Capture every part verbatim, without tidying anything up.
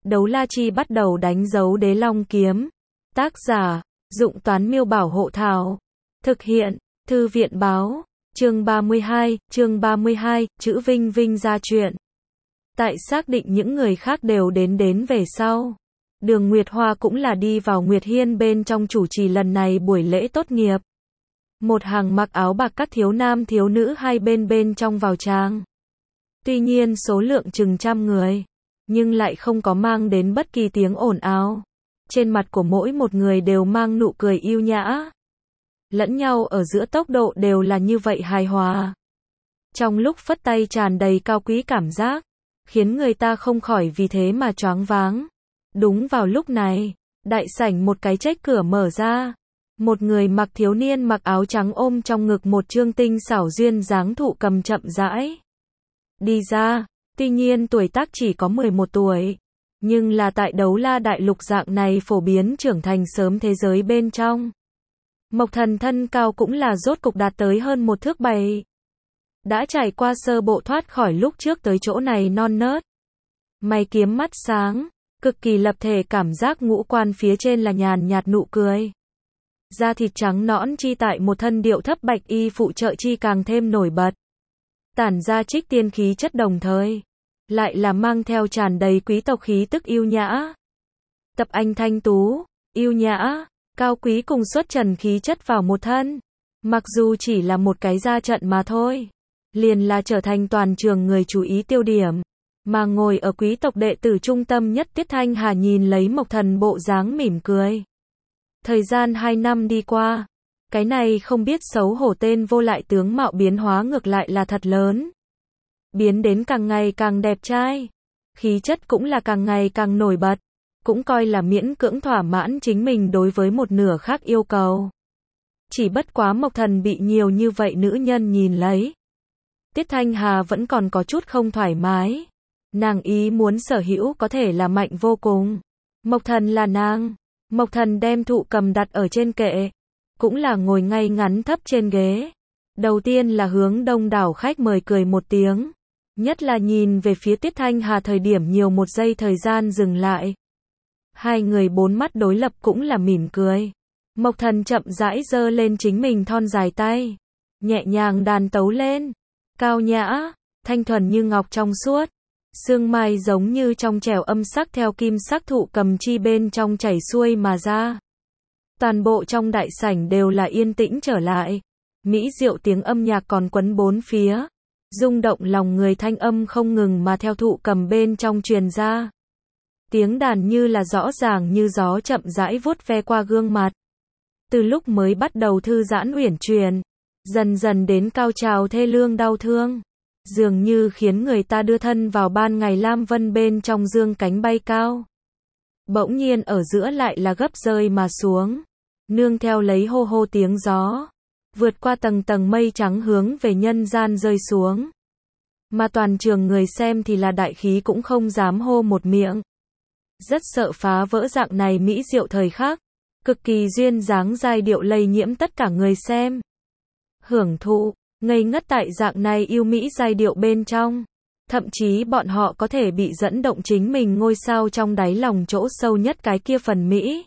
Đấu la chi bắt đầu đánh dấu đế long kiếm. Tác giả, Dụng Toán Miêu Bảo Hộ Thảo. Thực hiện, Thư viện Báo. Chương ba mươi hai, chương ba mươi hai, chữ Vinh Vinh ra chuyện. Tại xác định những người khác đều đến đến về sau. Đường Nguyệt Hoa cũng là đi vào Nguyệt Hiên bên trong chủ trì lần này buổi lễ tốt nghiệp. Một hàng mặc áo bạc các thiếu nam thiếu nữ hai bên bên trong vào tràng. Tuy nhiên số lượng chừng trăm người, nhưng lại không có mang đến bất kỳ tiếng ồn ào. Trên mặt của mỗi một người đều mang nụ cười yêu nhã. Lẫn nhau ở giữa tốc độ đều là như vậy hài hòa. Trong lúc phất tay tràn đầy cao quý cảm giác, khiến người ta không khỏi vì thế mà choáng váng. Đúng vào lúc này, đại sảnh một cái chếch cửa mở ra. Một người mặc thiếu niên mặc áo trắng ôm trong ngực một trương tinh xảo duyên dáng thụ cầm chậm rãi đi ra. Tuy nhiên tuổi tác chỉ có mười một tuổi, nhưng là tại đấu la đại lục dạng này phổ biến trưởng thành sớm thế giới bên trong. Mộc Thần thân cao cũng là rốt cục đạt tới hơn một thước bảy. Đã trải qua sơ bộ thoát khỏi lúc trước tới chỗ này non nớt. Mày kiếm mắt sáng, cực kỳ lập thể cảm giác ngũ quan phía trên là nhàn nhạt nụ cười. Da thịt trắng nõn chi tại một thân điệu thấp bạch y phụ trợ chi càng thêm nổi bật. Tản ra trích tiên khí chất đồng thời, lại là mang theo tràn đầy quý tộc khí tức yêu nhã. Tập anh thanh tú, yêu nhã, cao quý cùng xuất trần khí chất vào một thân. Mặc dù chỉ là một cái ra trận mà thôi, liền là trở thành toàn trường người chú ý tiêu điểm. Mà ngồi ở quý tộc đệ tử trung tâm nhất Tiết Thanh Hà nhìn lấy Mộc Thần bộ dáng mỉm cười. Thời gian hai năm đi qua, cái này không biết xấu hổ tên vô lại tướng mạo biến hóa ngược lại là thật lớn. Biến đến càng ngày càng đẹp trai, khí chất cũng là càng ngày càng nổi bật, cũng coi là miễn cưỡng thỏa mãn chính mình đối với một nửa khác yêu cầu. Chỉ bất quá Mộc Thần bị nhiều như vậy nữ nhân nhìn lấy. Tiết Thanh Hà vẫn còn có chút không thoải mái. Nàng ý muốn sở hữu có thể là mạnh vô cùng. Mộc Thần là nàng. Mộc Thần đem thụ cầm đặt ở trên kệ, cũng là ngồi ngay ngắn thấp trên ghế. Đầu tiên là hướng đông đảo khách mời cười một tiếng. Nhất là nhìn về phía Tiết Thanh Hà thời điểm nhiều một giây thời gian dừng lại. Hai người bốn mắt đối lập cũng là mỉm cười. Mộc Thần chậm rãi giơ lên chính mình thon dài tay, nhẹ nhàng đàn tấu lên. Cao nhã, thanh thuần như ngọc trong suốt. Sương mai giống như trong trẻo âm sắc theo kim sắc thụ cầm chi bên trong chảy xuôi mà ra. Toàn bộ trong đại sảnh đều là yên tĩnh trở lại. Mỹ diệu tiếng âm nhạc còn quấn bốn phía. Rung động lòng người thanh âm không ngừng mà theo thụ cầm bên trong truyền ra. Tiếng đàn như là rõ ràng như gió chậm rãi vuốt ve qua gương mặt. Từ lúc mới bắt đầu thư giãn uyển chuyển, dần dần đến cao trào thê lương đau thương. Dường như khiến người ta đưa thân vào ban ngày lam vân bên trong dương cánh bay cao. Bỗng nhiên ở giữa lại là gấp rơi mà xuống. Nương theo lấy hô hô tiếng gió. Vượt qua tầng tầng mây trắng hướng về nhân gian rơi xuống. Mà toàn trường người xem thì là đại khí cũng không dám hô một miệng. Rất sợ phá vỡ dạng này mỹ diệu thời khắc. Cực kỳ duyên dáng giai điệu lây nhiễm tất cả người xem. Hưởng thụ, ngây ngất tại dạng này yêu mỹ giai điệu bên trong. Thậm chí bọn họ có thể bị dẫn động chính mình ngôi sao trong đáy lòng chỗ sâu nhất cái kia phần mỹ.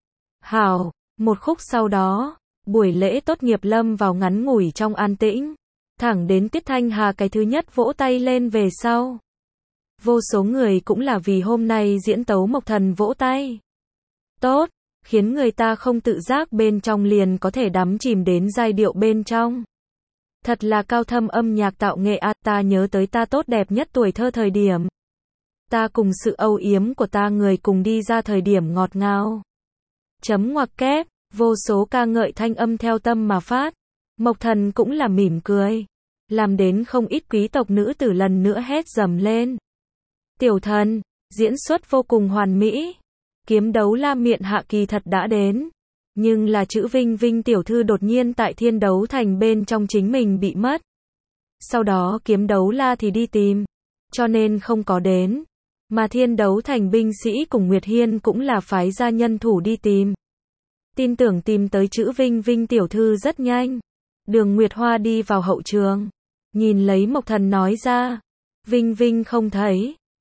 Hào, một khúc sau đó, buổi lễ tốt nghiệp lâm vào ngắn ngủi trong an tĩnh. Thẳng đến Tiết Thanh Hà cái thứ nhất vỗ tay lên về sau. Vô số người cũng là vì hôm nay diễn tấu Mộc Thần vỗ tay. Tốt, khiến người ta không tự giác bên trong liền có thể đắm chìm đến giai điệu bên trong. Thật là cao thâm âm nhạc tạo nghệ a, ta nhớ tới ta tốt đẹp nhất tuổi thơ thời điểm. Ta cùng sự âu yếm của ta người cùng đi ra thời điểm ngọt ngào. Chấm ngoặc kép, vô số ca ngợi thanh âm theo tâm mà phát. Mộc Thần cũng là mỉm cười. Làm đến không ít quý tộc nữ tử lần nữa hét dầm lên. Tiểu Thần, diễn xuất vô cùng hoàn mỹ. Kiếm đấu la miện hạ kỳ thật đã đến. Nhưng là chữ Vinh Vinh tiểu thư đột nhiên tại thiên đấu thành bên trong chính mình bị mất. Sau đó kiếm đấu la thì đi tìm. Cho nên không có đến. Mà thiên đấu thành binh sĩ cùng Nguyệt Hiên cũng là phái gia nhân thủ đi tìm. Tin tưởng tìm tới chữ Vinh Vinh tiểu thư rất nhanh. Đường Nguyệt Hoa đi vào hậu trường. Nhìn lấy Mộc Thần nói ra. Vinh Vinh không thấy.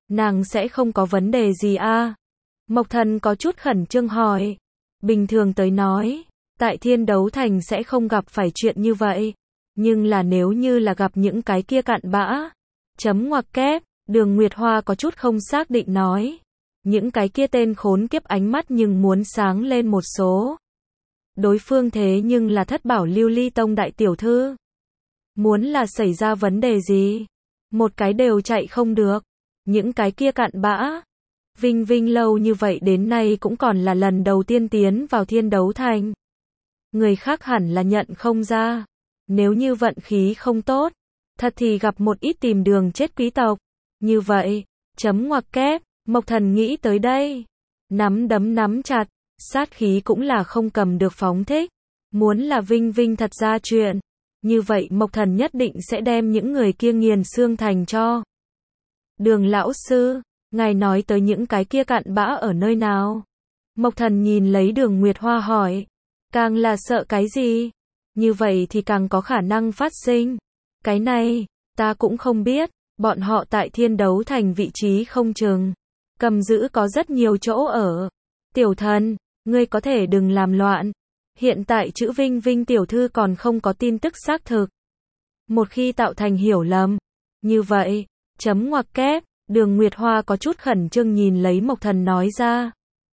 Nàng sẽ không có vấn đề gì a? Mộc Thần có chút khẩn trương hỏi. Bình thường tới nói, tại Thiên Đấu Thành sẽ không gặp phải chuyện như vậy. Nhưng là nếu như là gặp những cái kia cặn bã. Chấm ngoặc kép, Đường Nguyệt Hoa có chút không xác định nói. Những cái kia tên khốn kiếp ánh mắt nhưng muốn sáng lên một số. Đối phương thế nhưng là Thất Bảo Lưu Ly Tông đại tiểu thư. Muốn là xảy ra vấn đề gì? Một cái đều chạy không được. Những cái kia cặn bã. Vinh Vinh lâu như vậy đến nay cũng còn là lần đầu tiên tiến vào Thiên Đấu Thành. Người khác hẳn là nhận không ra. Nếu như vận khí không tốt, thật thì gặp một ít tìm đường chết quý tộc. Như vậy, chấm ngoặc kép, Mộc Thần nghĩ tới đây. Nắm đấm nắm chặt, sát khí cũng là không cầm được phóng thích. Muốn là Vinh Vinh thật ra chuyện. Như vậy Mộc Thần nhất định sẽ đem những người kia nghiền xương thành cho. Đường lão sư, ngài nói tới những cái kia cặn bã ở nơi nào? Mộc Thần nhìn lấy Đường Nguyệt Hoa hỏi. Càng là sợ cái gì? Như vậy thì càng có khả năng phát sinh. Cái này, ta cũng không biết. Bọn họ tại Thiên Đấu Thành vị trí không chừng. Cầm giữ có rất nhiều chỗ ở. Tiểu thần, ngươi có thể đừng làm loạn. Hiện tại chữ Vinh Vinh tiểu thư còn không có tin tức xác thực. Một khi tạo thành hiểu lầm. Như vậy, chấm ngoặc kép, Đường Nguyệt Hoa có chút khẩn trương nhìn lấy Mộc Thần nói ra.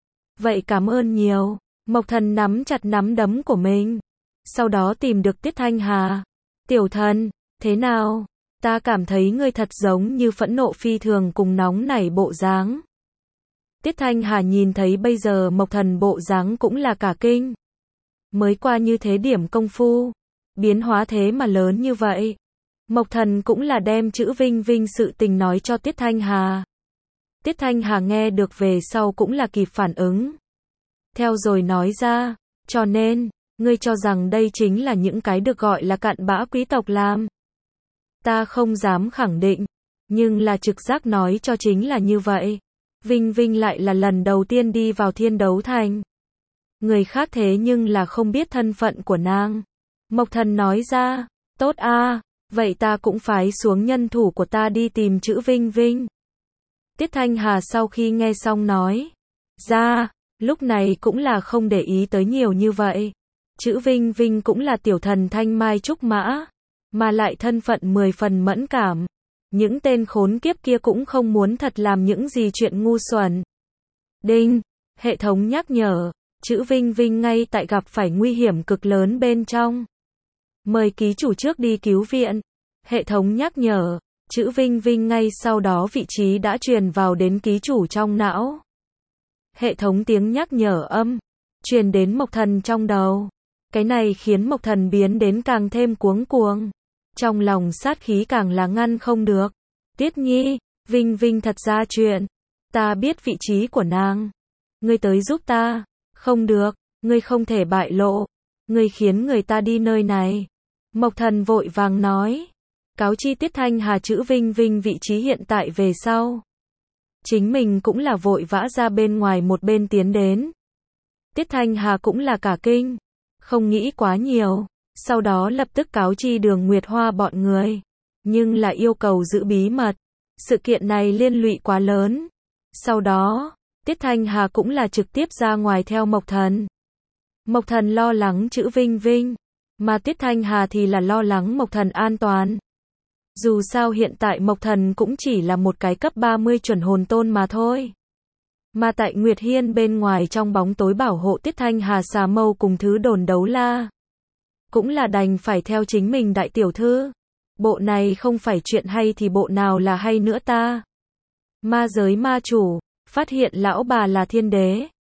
Vậy cảm ơn nhiều. Mộc Thần nắm chặt nắm đấm của mình. Sau đó tìm được Tiết Thanh Hà. Tiểu thần, thế nào? Ta cảm thấy ngươi thật giống như phẫn nộ phi thường cùng nóng nảy bộ dáng. Tiết Thanh Hà nhìn thấy bây giờ Mộc Thần bộ dáng cũng là cả kinh. Mới qua như thế điểm công phu. Biến hóa thế mà lớn như vậy. Mộc Thần cũng là đem chữ Vinh Vinh sự tình nói cho Tiết Thanh Hà. Tiết Thanh Hà nghe được về sau cũng là kịp phản ứng. Theo rồi nói ra, cho nên, ngươi cho rằng đây chính là những cái được gọi là cặn bã quý tộc làm. Ta không dám khẳng định, nhưng là trực giác nói cho chính là như vậy. Vinh Vinh lại là lần đầu tiên đi vào Thiên Đấu Thành. Người khác thế nhưng là không biết thân phận của nàng. Mộc Thần nói ra, tốt a, vậy ta cũng phái xuống nhân thủ của ta đi tìm chữ Vinh Vinh. Tiết Thanh Hà sau khi nghe xong nói ra, lúc này cũng là không để ý tới nhiều như vậy. Chữ Vinh Vinh cũng là tiểu thần thanh mai trúc mã, mà lại thân phận mười phần mẫn cảm. Những tên khốn kiếp kia cũng không muốn thật làm những gì chuyện ngu xuẩn. Đinh, hệ thống nhắc nhở, chữ Vinh Vinh ngay tại gặp phải nguy hiểm cực lớn bên trong. Mời ký chủ trước đi cứu viện. Hệ thống nhắc nhở, chữ Vinh Vinh ngay sau đó vị trí đã truyền vào đến ký chủ trong não. Hệ thống tiếng nhắc nhở âm, truyền đến Mộc Thần trong đầu. Cái này khiến Mộc Thần biến đến càng thêm cuống cuồng. Trong lòng sát khí càng là ngăn không được. Tiết Nhi, Vinh Vinh thật ra chuyện. Ta biết vị trí của nàng. Ngươi tới giúp ta. Không được, ngươi không thể bại lộ. Ngươi khiến người ta đi nơi này. Mộc Thần vội vàng nói. Cáo chi Tiết Thanh Hà chữ Vinh Vinh vị trí hiện tại về sau. Chính mình cũng là vội vã ra bên ngoài một bên tiến đến. Tiết Thanh Hà cũng là cả kinh. Không nghĩ quá nhiều. Sau đó lập tức cáo chi Đường Nguyệt Hoa bọn người. Nhưng là yêu cầu giữ bí mật. Sự kiện này liên lụy quá lớn. Sau đó, Tiết Thanh Hà cũng là trực tiếp ra ngoài theo Mộc Thần. Mộc Thần lo lắng chữ Vinh Vinh. Mà Tiết Thanh Hà thì là lo lắng Mộc Thần an toàn. Dù sao hiện tại Mộc Thần cũng chỉ là một cái cấp ba mươi chuẩn hồn tôn mà thôi. Mà tại Nguyệt Hiên bên ngoài trong bóng tối bảo hộ Tiết Thanh Hà xà mâu cùng thứ đồn đấu la. Cũng là đành phải theo chính mình đại tiểu thư. Bộ này không phải chuyện hay thì bộ nào là hay nữa ta. Ma giới ma chủ, phát hiện lão bà là thiên đế.